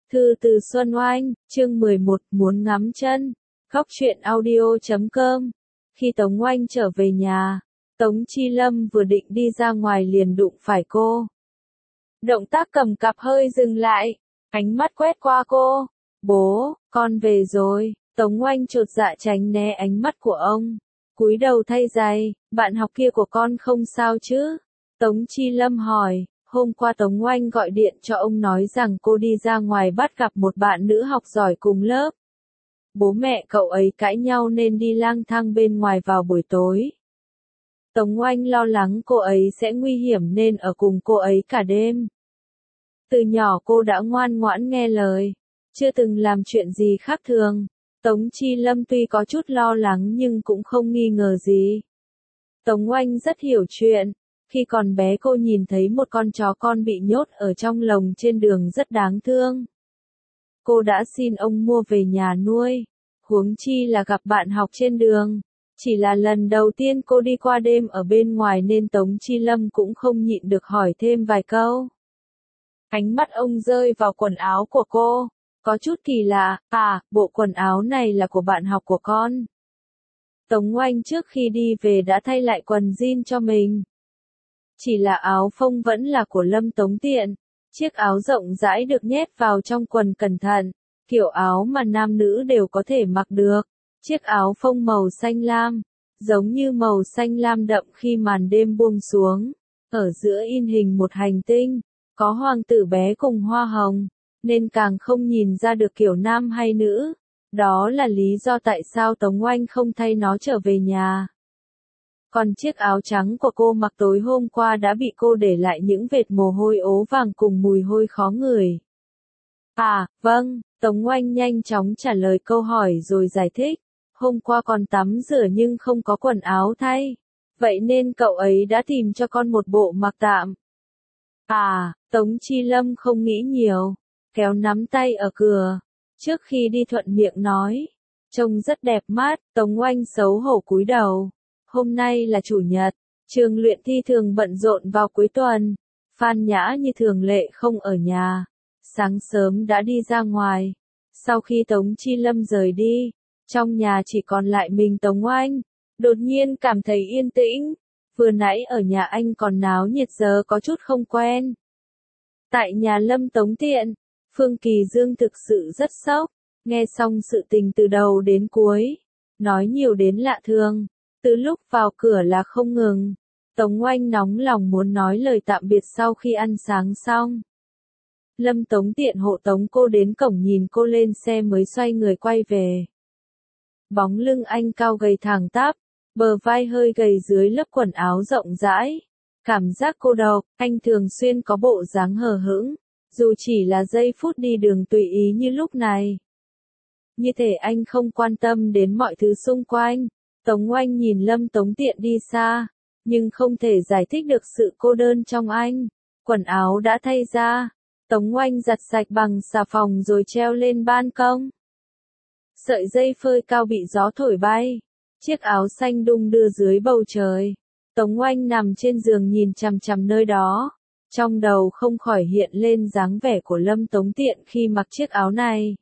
Thư từ Xuân Oanh, chương 11, muốn ngắm chân. Góc truyện audio.com. Khi Tống Oanh trở về nhà, Tống Chi Lâm vừa định đi ra ngoài liền đụng phải cô. Động tác cầm cặp hơi dừng lại, ánh mắt quét qua cô. Bố, con về rồi. Tống Oanh chột dạ tránh né ánh mắt của ông. Cúi đầu thay giày, bạn học kia của con không sao chứ? Tống Chi Lâm hỏi. Hôm qua Tống Oanh gọi điện cho ông nói rằng cô đi ra ngoài bắt gặp một bạn nữ học giỏi cùng lớp. Bố mẹ cậu ấy cãi nhau nên đi lang thang bên ngoài vào buổi tối. Tống Oanh lo lắng cô ấy sẽ nguy hiểm nên ở cùng cô ấy cả đêm. Từ nhỏ cô đã ngoan ngoãn nghe lời, chưa từng làm chuyện gì khác thường. Tống Chi Lâm tuy có chút lo lắng nhưng cũng không nghi ngờ gì. Tống Oanh rất hiểu chuyện. Khi còn bé cô nhìn thấy một con chó con bị nhốt ở trong lồng trên đường rất đáng thương. Cô đã xin ông mua về nhà nuôi, huống chi là gặp bạn học trên đường. Chỉ là lần đầu tiên cô đi qua đêm ở bên ngoài nên Tống Chi Lâm cũng không nhịn được hỏi thêm vài câu. Ánh mắt ông rơi vào quần áo của cô, có chút kỳ lạ, bộ quần áo này là của bạn học của con. Tống Oanh trước khi đi về đã thay lại quần jean cho mình. Chỉ là áo phông vẫn là của Lâm Tống Tiện, chiếc áo rộng rãi được nhét vào trong quần cẩn thận, kiểu áo mà nam nữ đều có thể mặc được. Chiếc áo phông màu xanh lam, giống như màu xanh lam đậm khi màn đêm buông xuống, ở giữa in hình một hành tinh, có hoàng tử bé cùng hoa hồng, nên càng không nhìn ra được kiểu nam hay nữ. Đó là lý do tại sao Tống Oanh không thay nó trở về nhà. Còn chiếc áo trắng của cô mặc tối hôm qua đã bị cô để lại những vệt mồ hôi ố vàng cùng mùi hôi khó ngửi. Vâng, Tống Oanh nhanh chóng trả lời câu hỏi rồi giải thích. Hôm qua con tắm rửa nhưng không có quần áo thay. Vậy nên cậu ấy đã tìm cho con một bộ mặc tạm. Tống Chi Lâm không nghĩ nhiều, kéo nắm tay ở cửa. Trước khi đi thuận miệng nói, trông rất đẹp mắt. Tống Oanh xấu hổ cúi đầu. Hôm nay là chủ nhật, trường luyện thi thường bận rộn vào cuối tuần. Phan Nhã như thường lệ không ở nhà, sáng sớm đã đi ra ngoài. Sau khi Tống Chi Lâm rời đi, trong nhà chỉ còn lại mình Tống Oanh. Đột nhiên cảm thấy yên tĩnh, vừa nãy ở nhà anh còn náo nhiệt giờ có chút không quen. Tại nhà Lâm Tống Tiện, Phương Kỳ Dương thực sự rất sốc, nghe xong sự tình từ đầu đến cuối, nói nhiều đến lạ thường. Từ lúc vào cửa là không ngừng. Tống Oanh nóng lòng muốn nói lời tạm biệt sau khi ăn sáng xong. Lâm Tống Tiện hộ tống cô đến cổng nhìn cô lên xe mới xoay người quay về. Bóng lưng anh cao gầy thẳng tắp, bờ vai hơi gầy dưới lớp quần áo rộng rãi. Cảm giác cô độc, anh thường xuyên có bộ dáng hờ hững, dù chỉ là giây phút đi đường tùy ý như lúc này. Như thể anh không quan tâm đến mọi thứ xung quanh. Tống Oanh nhìn Lâm Tống Tiện đi xa, nhưng không thể giải thích được sự cô đơn trong anh. Quần áo đã thay ra, Tống Oanh giặt sạch bằng xà phòng rồi treo lên ban công. Sợi dây phơi cao bị gió thổi bay, chiếc áo xanh đung đưa dưới bầu trời. Tống Oanh nằm trên giường nhìn chằm chằm nơi đó, trong đầu không khỏi hiện lên dáng vẻ của Lâm Tống Tiện khi mặc chiếc áo này.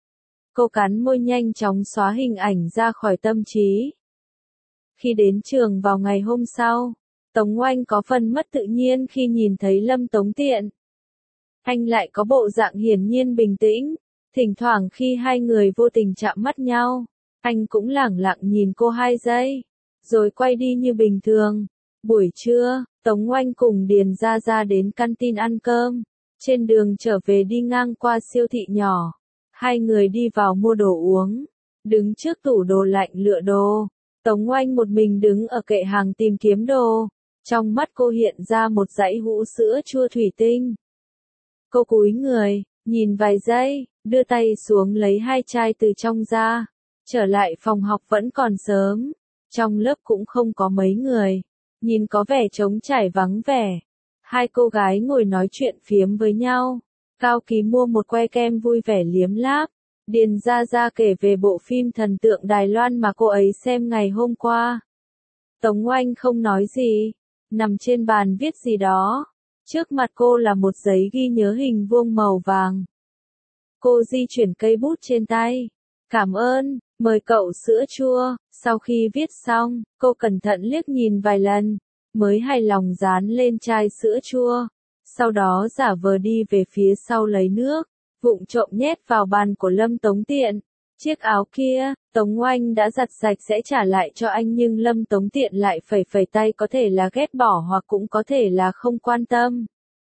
Cô cắn môi nhanh chóng xóa hình ảnh ra khỏi tâm trí. Khi đến trường vào ngày hôm sau, Tống Oanh có phần mất tự nhiên khi nhìn thấy Lâm Tống Tiện. Anh lại có bộ dạng hiển nhiên bình tĩnh, thỉnh thoảng khi hai người vô tình chạm mắt nhau, anh cũng lẳng lặng nhìn cô 2 giây, rồi quay đi như bình thường. Buổi trưa, Tống Oanh cùng Điền Gia Gia đến canteen ăn cơm, trên đường trở về đi ngang qua siêu thị nhỏ. Hai người đi vào mua đồ uống, đứng trước tủ đồ lạnh lựa đồ. Tống Oanh một mình đứng ở kệ hàng tìm kiếm đồ, trong mắt cô hiện ra một dãy hũ sữa chua thủy tinh. Cô cúi người, nhìn vài giây, đưa tay xuống lấy 2 chai từ trong ra. Trở lại phòng học vẫn còn sớm, trong lớp cũng không có mấy người, nhìn có vẻ trống trải vắng vẻ. Hai cô gái ngồi nói chuyện phiếm với nhau. Cao Ký mua một que kem vui vẻ liếm láp. Điền Gia Gia kể về bộ phim thần tượng Đài Loan mà cô ấy xem ngày hôm qua. Tống Oanh không nói gì, nằm trên bàn viết gì đó. Trước mặt cô là một giấy ghi nhớ hình vuông màu vàng. Cô di chuyển cây bút trên tay. Cảm ơn, mời cậu sữa chua. Sau khi viết xong, cô cẩn thận liếc nhìn vài lần, mới hài lòng dán lên chai sữa chua. Sau đó giả vờ đi về phía sau lấy nước, vụng trộm nhét vào bàn của Lâm Tống Tiện. Chiếc áo kia, Tống Oanh đã giặt sạch sẽ trả lại cho anh nhưng Lâm Tống Tiện lại phẩy phẩy tay, có thể là ghét bỏ hoặc cũng có thể là không quan tâm.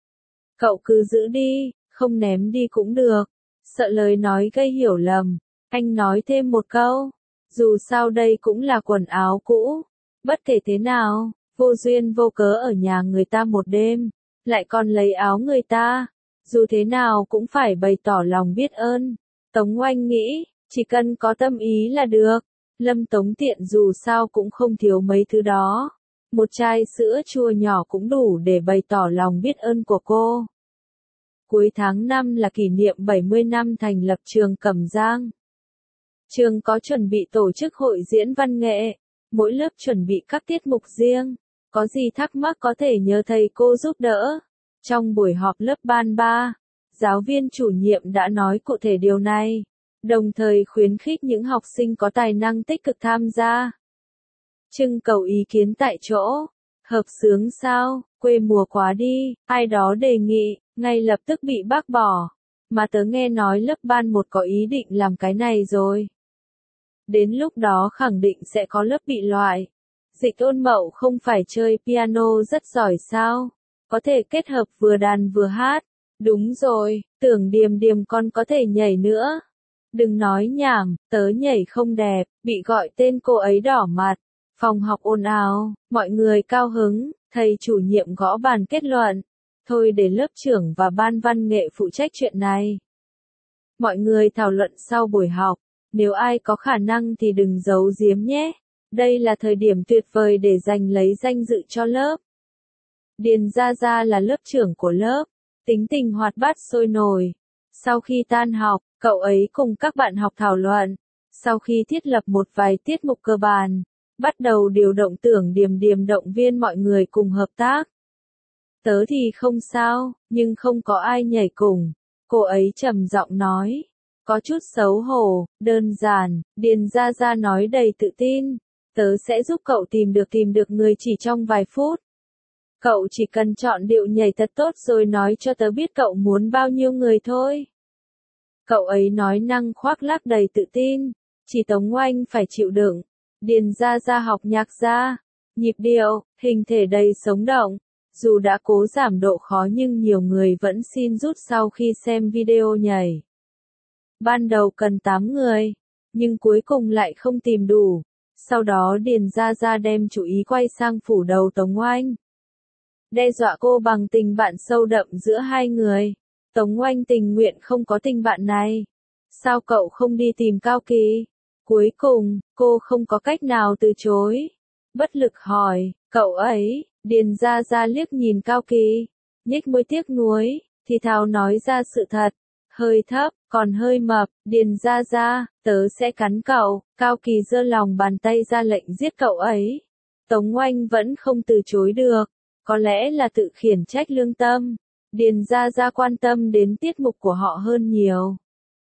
Cậu cứ giữ đi, không ném đi cũng được. Sợ lời nói gây hiểu lầm, anh nói thêm một câu. Dù sao đây cũng là quần áo cũ. Bất kể thế nào, vô duyên vô cớ ở nhà người ta một đêm, lại còn lấy áo người ta. Dù thế nào cũng phải bày tỏ lòng biết ơn. Tống Oanh nghĩ, chỉ cần có tâm ý là được. Lâm Tống Tiện dù sao cũng không thiếu mấy thứ đó. Một chai sữa chua nhỏ cũng đủ để bày tỏ lòng biết ơn của cô. Cuối tháng 5 là kỷ niệm 70 năm thành lập trường Cẩm Giang. Trường có chuẩn bị tổ chức hội diễn văn nghệ, mỗi lớp chuẩn bị các tiết mục riêng. Có gì thắc mắc có thể nhờ thầy cô giúp đỡ. Trong buổi họp lớp ban 3, giáo viên chủ nhiệm đã nói cụ thể điều này, đồng thời khuyến khích những học sinh có tài năng tích cực tham gia. Trưng cầu ý kiến tại chỗ. Hợp xướng sao, quê mùa quá đi, ai đó đề nghị, ngay lập tức bị bác bỏ. Mà tớ nghe nói lớp ban 1 có ý định làm cái này rồi. Đến lúc đó khẳng định sẽ có lớp bị loại. Dịch Ôn Mậu không phải chơi piano rất giỏi sao? Có thể kết hợp vừa đàn vừa hát. Đúng rồi, tưởng Điềm Điềm con có thể nhảy nữa. Đừng nói nhảm, tớ nhảy không đẹp, bị gọi tên cô ấy đỏ mặt. Phòng học ồn ào, mọi người cao hứng, thầy chủ nhiệm gõ bàn kết luận. Thôi để lớp trưởng và ban văn nghệ phụ trách chuyện này. Mọi người thảo luận sau buổi học, nếu ai có khả năng thì đừng giấu giếm nhé. Đây là thời điểm tuyệt vời để giành lấy danh dự cho lớp. Điền Gia Gia là lớp trưởng của lớp, tính tình hoạt bát sôi nổi. Sau khi tan học, cậu ấy cùng các bạn học thảo luận. Sau khi thiết lập một vài tiết mục cơ bản, bắt đầu điều động Tưởng Điềm Điềm động viên mọi người cùng hợp tác. Tớ thì không sao, nhưng không có ai nhảy cùng. Cô ấy trầm giọng nói. Có chút xấu hổ, đơn giản, Điền Gia Gia nói đầy tự tin. Tớ sẽ giúp cậu tìm được người chỉ trong vài phút. Cậu chỉ cần chọn điệu nhảy thật tốt rồi nói cho tớ biết cậu muốn bao nhiêu người thôi. Cậu ấy nói năng khoác lác đầy tự tin. Chỉ Tống Oanh phải chịu đựng. Điền Gia Gia học nhạc ra. Nhịp điệu, hình thể đầy sống động. Dù đã cố giảm độ khó nhưng nhiều người vẫn xin rút sau khi xem video nhảy. Ban đầu cần 8 người, nhưng cuối cùng lại không tìm đủ. Sau đó Điền Gia Gia đem chú ý quay sang phủ đầu Tống Oanh. Đe dọa cô bằng tình bạn sâu đậm giữa hai người. Tống Oanh tình nguyện không có tình bạn này. Sao cậu không đi tìm Cao Kỳ? Cuối cùng, cô không có cách nào từ chối. Bất lực hỏi, cậu ấy, Điền Gia Gia liếc nhìn Cao Kỳ, nhếch môi tiếc nuối, thì thào nói ra sự thật. Hơi thấp, còn hơi mập, Điền Gia Gia, tớ sẽ cắn cậu. Cao Kỳ giơ lòng bàn tay ra lệnh giết cậu ấy. Tống Oanh vẫn không từ chối được, có lẽ là tự khiển trách lương tâm. Điền Gia Gia quan tâm đến tiết mục của họ hơn nhiều.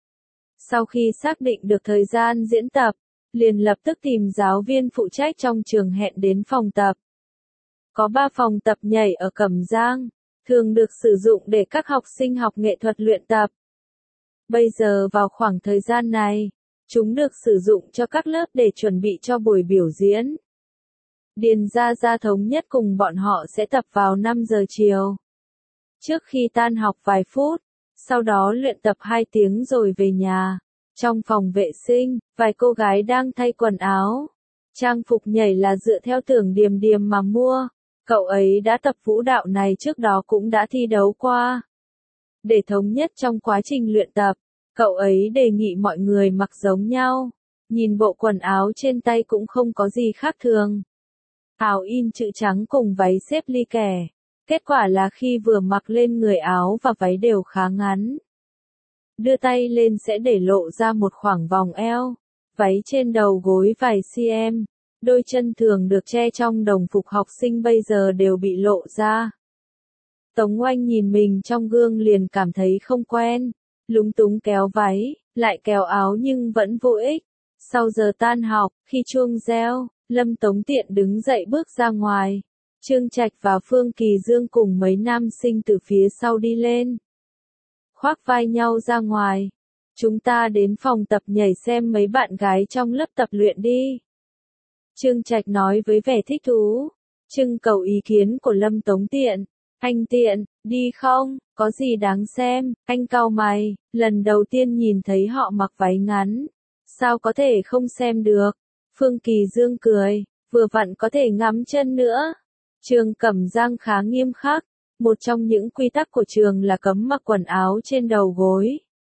Sau khi xác định được thời gian diễn tập, liền lập tức tìm giáo viên phụ trách trong trường hẹn đến phòng tập. Có 3 phòng tập nhảy ở Cẩm Giang, thường được sử dụng để các học sinh học nghệ thuật luyện tập. Bây giờ vào khoảng thời gian này, chúng được sử dụng cho các lớp để chuẩn bị cho buổi biểu diễn. Điền Gia Gia thống nhất cùng bọn họ sẽ tập vào 5 giờ chiều. Trước khi tan học vài phút, sau đó luyện tập 2 tiếng rồi về nhà. Trong phòng vệ sinh, vài cô gái đang thay quần áo. Trang phục nhảy là dựa theo Tưởng Điềm Điềm mà mua. Cậu ấy đã tập vũ đạo này trước đó cũng đã thi đấu qua. Để thống nhất trong quá trình luyện tập, cậu ấy đề nghị mọi người mặc giống nhau. Nhìn bộ quần áo trên tay cũng không có gì khác thường. Áo in chữ trắng cùng váy xếp ly kẻ. Kết quả là khi vừa mặc lên người áo và váy đều khá ngắn. Đưa tay lên sẽ để lộ ra một khoảng vòng eo. Váy trên đầu gối vài cm. Đôi chân thường được che trong đồng phục học sinh bây giờ đều bị lộ ra. Tống Oanh nhìn mình trong gương liền cảm thấy không quen. lúng túng kéo váy, lại kéo áo nhưng vẫn vô ích. Sau giờ tan học, khi chuông reo, Lâm Tống Tiện đứng dậy bước ra ngoài. Trương Trạch và Phương Kỳ Dương cùng mấy nam sinh từ phía sau đi lên. Khoác vai nhau ra ngoài. Chúng ta đến phòng tập nhảy xem mấy bạn gái trong lớp tập luyện đi. Trương Trạch nói với vẻ thích thú. Trưng cầu ý kiến của Lâm Tống Tiện. Anh Tiện, đi không? Có gì đáng xem? Anh cau mày, lần đầu tiên nhìn thấy họ mặc váy ngắn. Sao có thể không xem được? Phương Kỳ Dương cười, vừa vặn có thể ngắm chân nữa. Trường Cẩm Giang khá nghiêm khắc. Một trong những quy tắc của trường là cấm mặc quần áo trên đầu gối.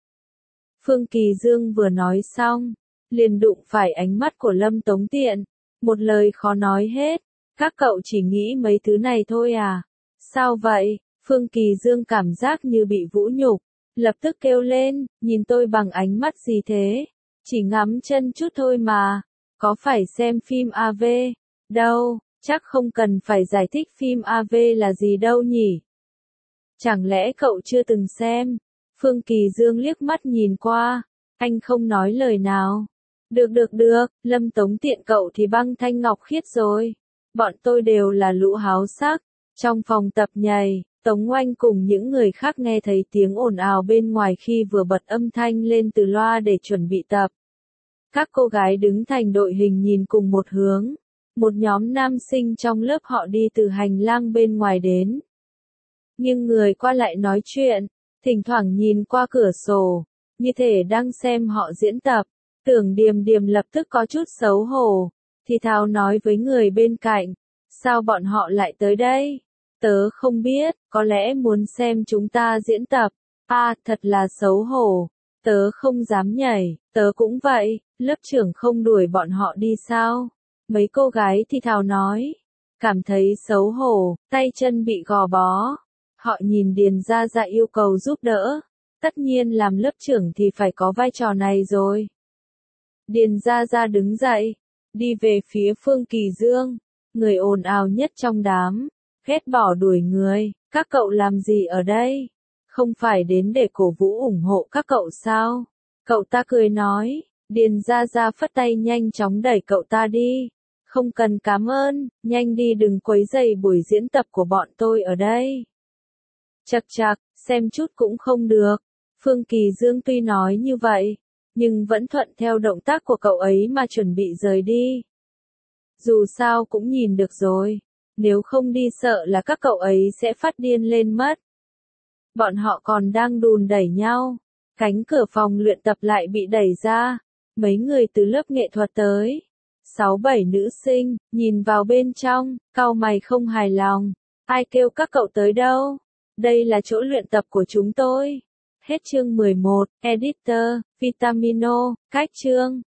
Phương Kỳ Dương vừa nói xong, liền đụng phải ánh mắt của Lâm Tống Tiện. Một lời khó nói hết. Các cậu chỉ nghĩ mấy thứ này thôi à? Sao vậy? Phương Kỳ Dương cảm giác như bị vũ nhục. Lập tức kêu lên, nhìn tôi bằng ánh mắt gì thế? Chỉ ngắm chân chút thôi mà. Có phải xem phim AV? Đâu, chắc không cần phải giải thích phim AV là gì đâu nhỉ? Chẳng lẽ cậu chưa từng xem? Phương Kỳ Dương liếc mắt nhìn qua. Anh không nói lời nào. Được, Lâm Tống Tiện cậu thì băng thanh ngọc khiết rồi. Bọn tôi đều là lũ háo sắc. Trong phòng tập nhảy, Tống Oanh cùng những người khác nghe thấy tiếng ồn ào bên ngoài khi vừa bật âm thanh lên từ loa để chuẩn bị tập. Các cô gái đứng thành đội hình nhìn cùng một hướng. Một nhóm nam sinh trong lớp họ đi từ hành lang bên ngoài đến. Nhưng người qua lại nói chuyện, thỉnh thoảng nhìn qua cửa sổ, như thể đang xem họ diễn tập. Tưởng Điềm Điềm lập tức có chút xấu hổ, thì thào nói với người bên cạnh, sao bọn họ lại tới đây? Tớ không biết, có lẽ muốn xem chúng ta diễn tập. À, thật là xấu hổ, tớ không dám nhảy, tớ cũng vậy, lớp trưởng không đuổi bọn họ đi sao? Mấy cô gái thì thào nói, cảm thấy xấu hổ, tay chân bị gò bó. Họ nhìn Điền Gia Gia yêu cầu giúp đỡ, tất nhiên làm lớp trưởng thì phải có vai trò này rồi. Điền Gia Gia đứng dậy, đi về phía Phương Kỳ Dương, người ồn ào nhất trong đám, ghét bỏ đuổi người, các cậu làm gì ở đây? Không phải đến để cổ vũ ủng hộ các cậu sao? Cậu ta cười nói, Điền Gia Gia phất tay nhanh chóng đẩy cậu ta đi. Không cần cảm ơn, nhanh đi đừng quấy rầy buổi diễn tập của bọn tôi ở đây. Chậc, xem chút cũng không được. Phương Kỳ Dương tuy nói như vậy, nhưng vẫn thuận theo động tác của cậu ấy mà chuẩn bị rời đi. Dù sao cũng nhìn được rồi, nếu không đi sợ là các cậu ấy sẽ phát điên lên mất. Bọn họ còn đang đùn đẩy nhau, cánh cửa phòng luyện tập lại bị đẩy ra, mấy người từ lớp nghệ thuật tới. 6-7 nữ sinh, nhìn vào bên trong, cau mày không hài lòng. Ai kêu các cậu tới đâu? Đây là chỗ luyện tập của chúng tôi. Hết chương 11, Editor, Vitamino, cách chương.